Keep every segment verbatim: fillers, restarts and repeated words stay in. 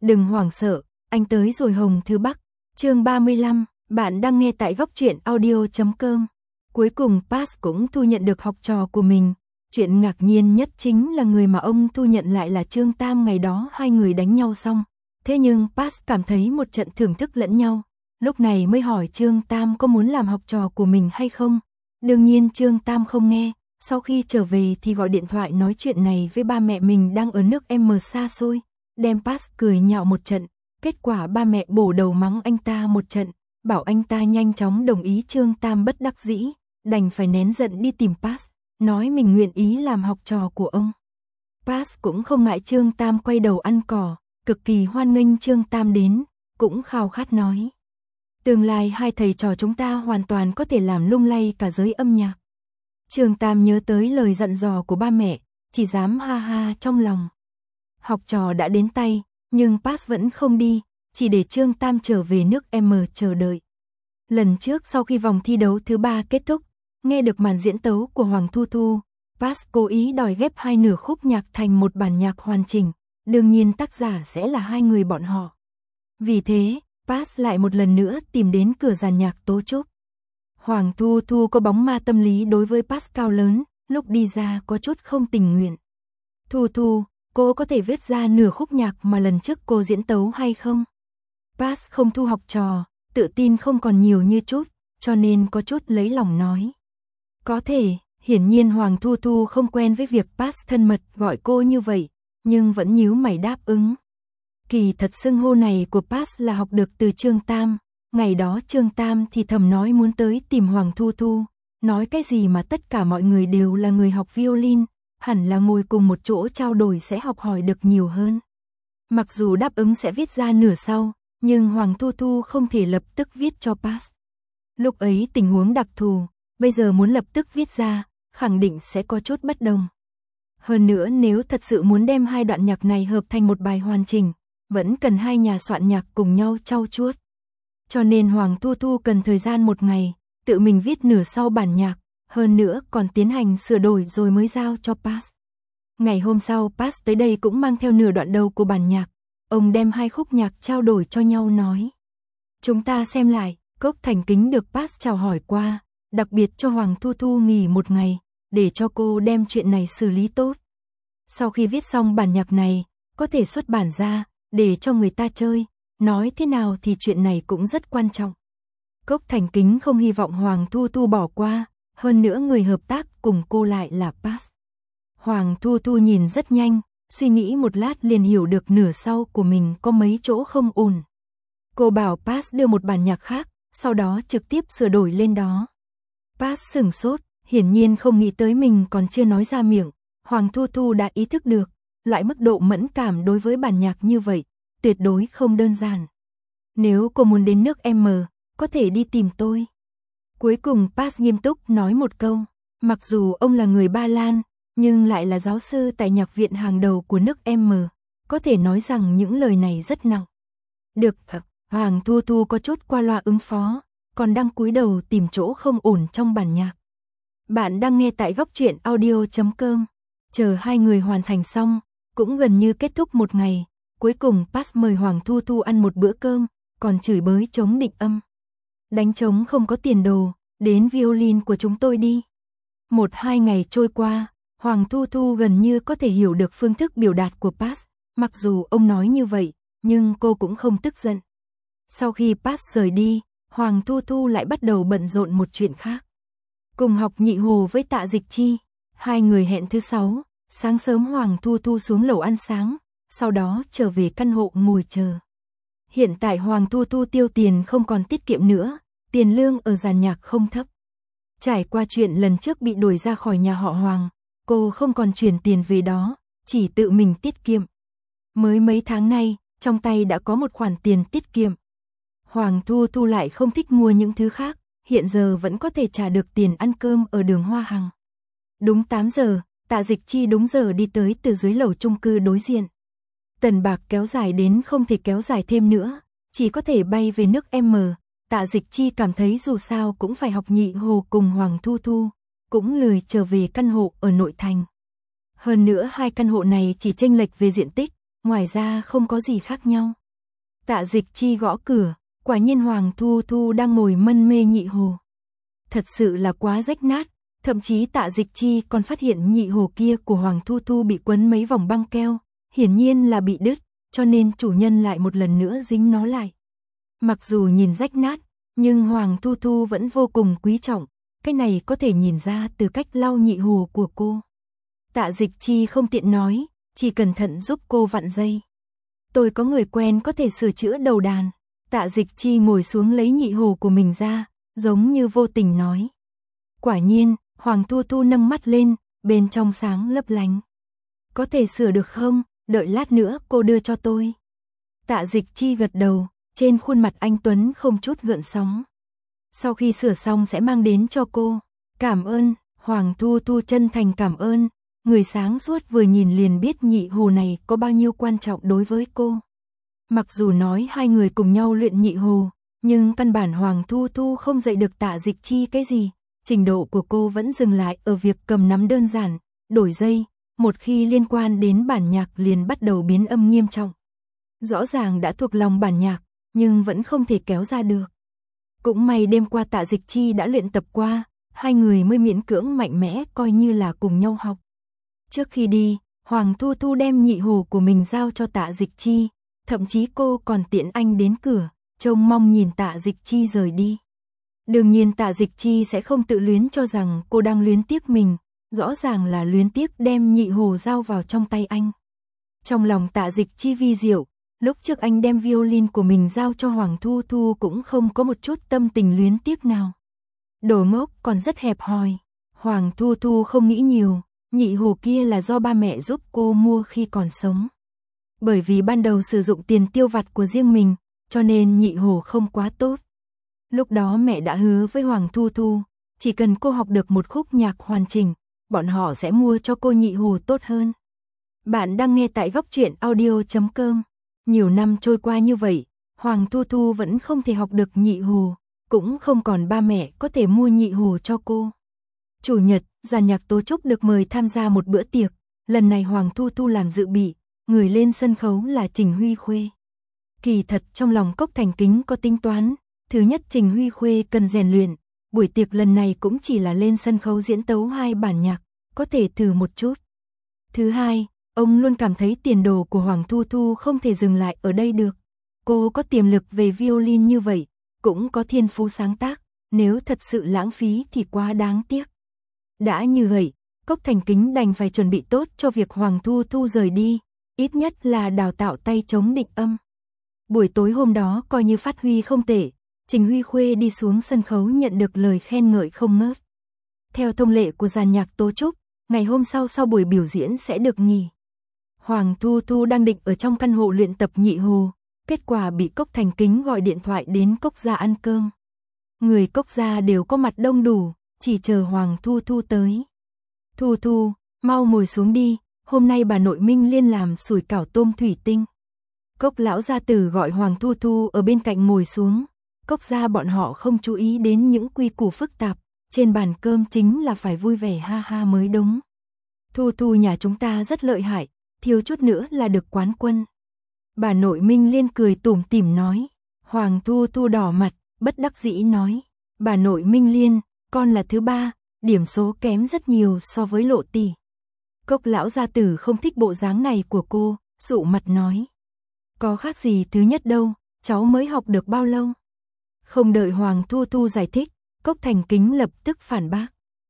Đừng hoảng sợ, anh tới rồi Hồng Thứ Bắc. Chương ba mươi lăm, bạn đang nghe tại góc truyện audio chấm com. Cuối cùng Pass cũng thu nhận được học trò của mình. Chuyện ngạc nhiên nhất chính là người mà ông thu nhận lại là Trương Tam. Ngày đó hai người đánh nhau xong. Thế nhưng Pass cảm thấy một trận thưởng thức lẫn nhau. Lúc này mới hỏi Trương Tam có muốn làm học trò của mình hay không. Đương nhiên Trương Tam không nghe. Sau khi trở về thì gọi điện thoại nói chuyện này với ba mẹ mình đang ở nước M xa xôi. Đem Pass cười nhạo một trận. Kết quả ba mẹ bổ đầu mắng anh ta một trận. Bảo anh ta nhanh chóng đồng ý. Trương Tam bất đắc dĩ. Đành phải nén giận đi tìm Pass. Nói mình nguyện ý làm học trò của ông. Pass cũng không ngại Trương Tam quay đầu ăn cỏ. Cực kỳ hoan nghênh Trương Tam đến. Cũng khao khát nói. Tương lai hai thầy trò chúng ta hoàn toàn có thể làm lung lay cả giới âm nhạc. Trương Tam nhớ tới lời dặn dò của ba mẹ. Chỉ dám ha ha trong lòng. Học trò đã đến tay. Nhưng Pass vẫn không đi. Chỉ để Trương Tam trở về nước M chờ đợi. Lần trước sau khi vòng thi đấu thứ ba kết thúc. Nghe được màn diễn tấu của Hoàng Thu Thu. Pass cố ý đòi ghép hai nửa khúc nhạc thành một bản nhạc hoàn chỉnh. Đương nhiên tác giả sẽ là hai người bọn họ. Vì thế, Pass lại một lần nữa tìm đến cửa dàn nhạc tố trúc. Hoàng Thu Thu có bóng ma tâm lý đối với Pass cao lớn, lúc đi ra có chút không tình nguyện. Thu Thu, cô có thể viết ra nửa khúc nhạc mà lần trước cô diễn tấu hay không? Pass không thu học trò, tự tin không còn nhiều như chút, cho nên có chút lấy lòng nói. Có thể, hiển nhiên Hoàng Thu Thu không quen với việc Pass thân mật gọi cô như vậy, nhưng vẫn nhíu mày đáp ứng. Kỳ thật xưng hô này của Pass là học được từ Trương Tam. Ngày đó Trương Tam thì thầm nói muốn tới tìm Hoàng Thu Thu. Nói cái gì mà tất cả mọi người đều là người học violin, hẳn là ngồi cùng một chỗ trao đổi sẽ học hỏi được nhiều hơn. Mặc dù đáp ứng sẽ viết ra nửa sau, nhưng Hoàng Thu Thu không thể lập tức viết cho Pass. Lúc ấy tình huống đặc thù, bây giờ muốn lập tức viết ra, khẳng định sẽ có chút bất đồng. Hơn nữa nếu thật sự muốn đem hai đoạn nhạc này hợp thành một bài hoàn chỉnh, vẫn cần hai nhà soạn nhạc cùng nhau trau chuốt. Cho nên Hoàng Thu Thu cần thời gian một ngày, tự mình viết nửa sau bản nhạc, hơn nữa còn tiến hành sửa đổi rồi mới giao cho Pass. Ngày hôm sau Pass tới đây cũng mang theo nửa đoạn đầu của bản nhạc. Ông đem hai khúc nhạc trao đổi cho nhau nói. Chúng ta xem lại, Cốc thành kính được Pass chào hỏi qua, đặc biệt cho Hoàng Thu Thu nghỉ một ngày, để cho cô đem chuyện này xử lý tốt. Sau khi viết xong bản nhạc này, có thể xuất bản ra, để cho người ta chơi, nói thế nào thì chuyện này cũng rất quan trọng. Cốc thành kính không hy vọng Hoàng Thu Thu bỏ qua, hơn nữa người hợp tác cùng cô lại là Pass. Hoàng Thu Thu nhìn rất nhanh, suy nghĩ một lát liền hiểu được nửa sau của mình có mấy chỗ không ổn. Cô bảo Pass đưa một bản nhạc khác, sau đó trực tiếp sửa đổi lên đó. Pass sửng sốt, hiển nhiên không nghĩ tới mình còn chưa nói ra miệng. Hoàng Thu Thu đã ý thức được, loại mức độ mẫn cảm đối với bản nhạc như vậy, tuyệt đối không đơn giản. Nếu cô muốn đến nước M, có thể đi tìm tôi. Cuối cùng Pass nghiêm túc nói một câu, mặc dù ông là người Ba Lan, nhưng lại là giáo sư tại nhạc viện hàng đầu của nước M, có thể nói rằng những lời này rất nặng. Được, Hoàng Thu Thu có chút qua loa ứng phó, còn đang cúi đầu tìm chỗ không ổn trong bản nhạc. Bạn đang nghe tại góc truyện audio chấm com. Chờ hai người hoàn thành xong, cũng gần như kết thúc một ngày. Cuối cùng Pass mời Hoàng Thu Thu ăn một bữa cơm, còn chửi bới trống định âm. Đánh trống không có tiền đồ, đến violin của chúng tôi đi. Một hai ngày trôi qua, Hoàng Thu Thu gần như có thể hiểu được phương thức biểu đạt của Pass. Mặc dù ông nói như vậy, nhưng cô cũng không tức giận. Sau khi Pass rời đi, Hoàng Thu Thu lại bắt đầu bận rộn một chuyện khác. Cùng học nhị hồ với Tạ Dịch Chi. Hai người hẹn thứ sáu, sáng sớm Hoàng Thu Thu xuống lầu ăn sáng, sau đó trở về căn hộ ngồi chờ. Hiện tại Hoàng Thu Thu tiêu tiền không còn tiết kiệm nữa, tiền lương ở dàn nhạc không thấp. Trải qua chuyện lần trước bị đuổi ra khỏi nhà họ Hoàng, cô không còn chuyển tiền về đó, chỉ tự mình tiết kiệm. Mới mấy tháng nay, trong tay đã có một khoản tiền tiết kiệm. Hoàng Thu Thu lại không thích mua những thứ khác, hiện giờ vẫn có thể trả được tiền ăn cơm ở đường Hoa Hằng. Đúng tám giờ, Tạ Dịch Chi đúng giờ đi tới từ dưới lầu chung cư đối diện. Tần bạc kéo dài đến không thể kéo dài thêm nữa, chỉ có thể bay về nước M. Tạ Dịch Chi cảm thấy dù sao cũng phải học nhị hồ cùng Hoàng Thu Thu, cũng lười trở về căn hộ ở nội thành. Hơn nữa hai căn hộ này chỉ chênh lệch về diện tích, ngoài ra không có gì khác nhau. Tạ Dịch Chi gõ cửa, quả nhiên Hoàng Thu Thu đang ngồi mân mê nhị hồ. Thật sự là quá rách nát, thậm chí Tạ Dịch Chi còn phát hiện nhị hồ kia của Hoàng Thu Thu bị quấn mấy vòng băng keo, hiển nhiên là bị đứt, cho nên chủ nhân lại một lần nữa dính nó lại. Mặc dù nhìn rách nát, nhưng Hoàng Thu Thu vẫn vô cùng quý trọng, cái này có thể nhìn ra từ cách lau nhị hồ của cô. Tạ Dịch Chi không tiện nói, chỉ cẩn thận giúp cô vặn dây. Tôi có người quen có thể sửa chữa đầu đàn. Tạ Dịch Chi ngồi xuống lấy nhị hồ của mình ra, giống như vô tình nói. Quả nhiên, Hoàng Thu Thu nâng mắt lên, bên trong sáng lấp lánh. Có thể sửa được không? Đợi lát nữa cô đưa cho tôi. Tạ Dịch Chi gật đầu, trên khuôn mặt anh Tuấn không chút gợn sóng. Sau khi sửa xong sẽ mang đến cho cô. Cảm ơn, Hoàng Thu Thu chân thành cảm ơn. Người sáng suốt vừa nhìn liền biết nhị hồ này có bao nhiêu quan trọng đối với cô. Mặc dù nói hai người cùng nhau luyện nhị hồ, nhưng căn bản Hoàng Thu Thu không dạy được Tạ Dịch Chi cái gì. Trình độ của cô vẫn dừng lại ở việc cầm nắm đơn giản, đổi dây, một khi liên quan đến bản nhạc liền bắt đầu biến âm nghiêm trọng. Rõ ràng đã thuộc lòng bản nhạc, nhưng vẫn không thể kéo ra được. Cũng may đêm qua Tạ Dịch Chi đã luyện tập qua, hai người mới miễn cưỡng mạnh mẽ coi như là cùng nhau học. Trước khi đi, Hoàng Thu Thu đem nhị hồ của mình giao cho Tạ Dịch Chi, thậm chí cô còn tiễn anh đến cửa, trông mong nhìn Tạ Dịch Chi rời đi. Đương nhiên Tạ Dịch Chi sẽ không tự luyến cho rằng cô đang luyến tiếc mình, rõ ràng là luyến tiếc đem nhị hồ giao vào trong tay anh. Trong lòng Tạ Dịch Chi vi diệu, lúc trước anh đem violin của mình giao cho Hoàng Thu Thu cũng không có một chút tâm tình luyến tiếc nào. Đồ ngốc còn rất hẹp hòi. Hoàng Thu Thu không nghĩ nhiều, nhị hồ kia là do ba mẹ giúp cô mua khi còn sống. Bởi vì ban đầu sử dụng tiền tiêu vặt của riêng mình, cho nên nhị hồ không quá tốt. Lúc đó mẹ đã hứa với Hoàng Thu Thu, chỉ cần cô học được một khúc nhạc hoàn chỉnh, bọn họ sẽ mua cho cô nhị hồ tốt hơn. Bạn đang nghe tại góc truyện audio chấm com. Nhiều năm trôi qua như vậy, Hoàng Thu Thu vẫn không thể học được nhị hồ, cũng không còn ba mẹ có thể mua nhị hồ cho cô. Chủ nhật, dàn nhạc Tố Trúc được mời tham gia một bữa tiệc, lần này Hoàng Thu Thu làm dự bị, người lên sân khấu là Trình Huy Khuê. Kỳ thật trong lòng Cốc Thành Kính có tính toán, thứ nhất Trình Huy Khuê cần rèn luyện, buổi tiệc lần này cũng chỉ là lên sân khấu diễn tấu hai bản nhạc, có thể thử một chút. Thứ hai, ông luôn cảm thấy tiền đồ của Hoàng Thu Thu không thể dừng lại ở đây được. Cô có tiềm lực về violin như vậy, cũng có thiên phú sáng tác, nếu thật sự lãng phí thì quá đáng tiếc. Đã như vậy, Cốc Thành Kính đành phải chuẩn bị tốt cho việc Hoàng Thu Thu rời đi, ít nhất là đào tạo tay chống định âm. Buổi tối hôm đó coi như phát huy không tệ, Trình Huy Khuê đi xuống sân khấu nhận được lời khen ngợi không ngớt. Theo thông lệ của dàn nhạc Tố Trúc, ngày hôm sau sau buổi biểu diễn sẽ được nghỉ. Hoàng Thu Thu đang định ở trong căn hộ luyện tập nhị hồ, kết quả bị Cốc Thành Kính gọi điện thoại đến Cốc gia ăn cơm. Người Cốc gia đều có mặt đông đủ, chỉ chờ Hoàng Thu Thu tới. Thu Thu, mau ngồi xuống đi, hôm nay bà nội Minh Liên làm sủi cảo tôm thủy tinh. Cốc lão gia tử gọi Hoàng Thu Thu ở bên cạnh ngồi xuống. Cốc gia bọn họ không chú ý đến những quy củ phức tạp, trên bàn cơm chính là phải vui vẻ ha ha mới đúng. Thu Thu nhà chúng ta rất lợi hại, thiếu chút nữa là được quán quân. Bà nội Minh Liên cười tủm tỉm nói. Hoàng Thu Thu đỏ mặt, bất đắc dĩ nói. Bà nội Minh Liên, con là thứ ba, điểm số kém rất nhiều so với Lộ tỷ. Cốc lão gia tử không thích bộ dáng này của cô, sụ mặt nói. Có khác gì thứ nhất đâu, cháu mới học được bao lâu. Không đợi Hoàng Thu Thu giải thích, Cốc Thành Kính lập tức phản bác.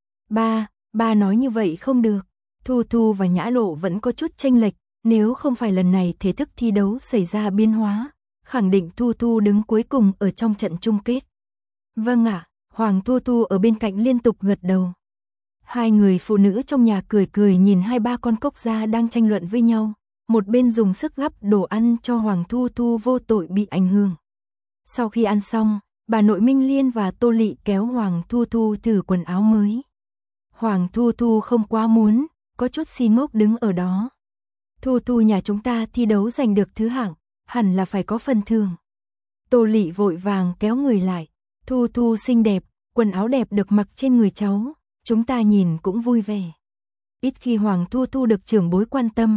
Ba, ba nói như vậy không được. Thu Thu và Nhã Lộ vẫn có chút chênh lệch, nếu không phải lần này thể thức thi đấu xảy ra biến hóa, khẳng định Thu Thu đứng cuối cùng ở trong trận chung kết. Vâng ạ, Hoàng Thu Thu ở bên cạnh liên tục gật đầu. Hai người phụ nữ trong nhà cười cười nhìn hai ba con Cốc gia đang tranh luận với nhau, một bên dùng sức gắp đồ ăn cho Hoàng Thu Thu vô tội bị ảnh hưởng. Sau khi ăn xong, bà nội Minh Liên và Tô Lị kéo Hoàng Thu Thu thử quần áo mới. Hoàng Thu Thu không quá muốn, có chút si ngốc đứng ở đó. Thu Thu nhà chúng ta thi đấu giành được thứ hạng, hẳn là phải có phần thưởng. Tô Lị vội vàng kéo người lại. Thu Thu xinh đẹp, quần áo đẹp được mặc trên người cháu, chúng ta nhìn cũng vui vẻ. Ít khi Hoàng Thu Thu được trưởng bối quan tâm,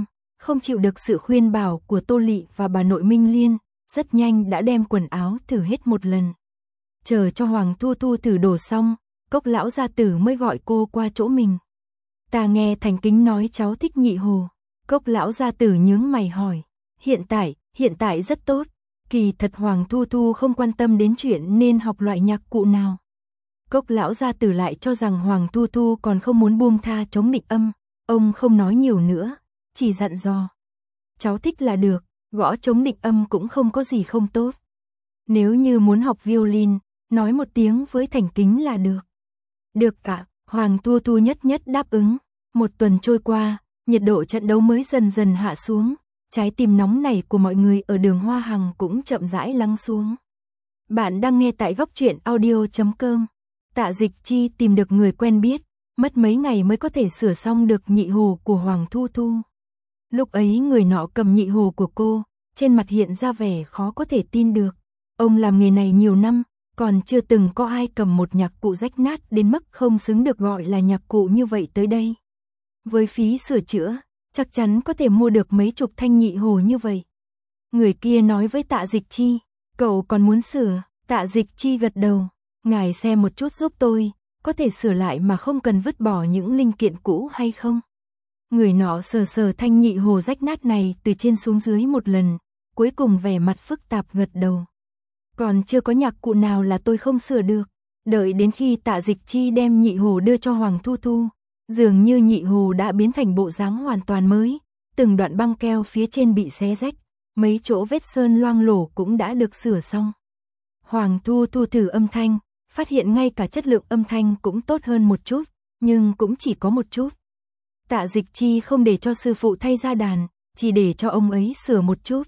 không chịu được sự khuyên bảo của Tô Lị và bà nội Minh Liên, rất nhanh đã đem quần áo thử hết một lần. Chờ cho Hoàng Thu Thu thử đồ xong, Cốc lão gia tử mới gọi cô qua chỗ mình. Ta nghe Thành Kính nói cháu thích Nhị Hồ. Cốc lão gia tử nhướng mày hỏi. Hiện tại, hiện tại rất tốt. Kỳ thật Hoàng Thu Thu không quan tâm đến chuyện nên học loại nhạc cụ nào. Cốc lão gia tử lại cho rằng Hoàng Thu Thu còn không muốn buông tha chống định âm. Ông không nói nhiều nữa, chỉ dặn dò. Cháu thích là được, gõ chống định âm cũng không có gì không tốt. Nếu như muốn học violin, nói một tiếng với Thành Kính là được. Được cả, Hoàng Thu Thu nhất nhất đáp ứng. Một tuần trôi qua, nhiệt độ trận đấu mới dần dần hạ xuống. Trái tim nóng này của mọi người ở đường Hoa Hằng cũng chậm rãi lắng xuống. Bạn đang nghe tại góc truyện audio chấm com. Tạ Dịch Chi tìm được người quen biết, mất mấy ngày mới có thể sửa xong được nhị hồ của Hoàng Thu Thu. Lúc ấy người nọ cầm nhị hồ của cô, trên mặt hiện ra vẻ khó có thể tin được. Ông làm nghề này nhiều năm, còn chưa từng có ai cầm một nhạc cụ rách nát đến mức không xứng được gọi là nhạc cụ như vậy tới đây. Với phí sửa chữa, chắc chắn có thể mua được mấy chục thanh nhị hồ như vậy. Người kia nói với Tạ Dịch Chi, cậu còn muốn sửa? Tạ Dịch Chi gật đầu, ngài xem một chút giúp tôi, có thể sửa lại mà không cần vứt bỏ những linh kiện cũ hay không? Người nọ sờ sờ thanh nhị hồ rách nát này từ trên xuống dưới một lần, cuối cùng vẻ mặt phức tạp gật đầu. Còn chưa có nhạc cụ nào là tôi không sửa được. Đợi đến khi Tạ Dịch Chi đem nhị hồ đưa cho Hoàng Thu Thu, dường như nhị hồ đã biến thành bộ dáng hoàn toàn mới, từng đoạn băng keo phía trên bị xé rách, mấy chỗ vết sơn loang lổ cũng đã được sửa xong. Hoàng Thu Thu thử âm thanh, phát hiện ngay cả chất lượng âm thanh cũng tốt hơn một chút, nhưng cũng chỉ có một chút. Tạ Dịch Chi không để cho sư phụ thay da đàn, chỉ để cho ông ấy sửa một chút.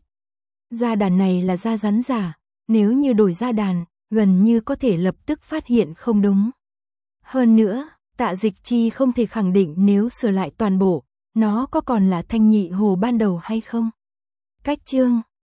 Da đàn này là da rắn giả, nếu như đổi da đàn, gần như có thể lập tức phát hiện không đúng. Hơn nữa, Tạ Dịch Chi không thể khẳng định nếu sửa lại toàn bộ, nó có còn là thanh nhị hồ ban đầu hay không. Cách chương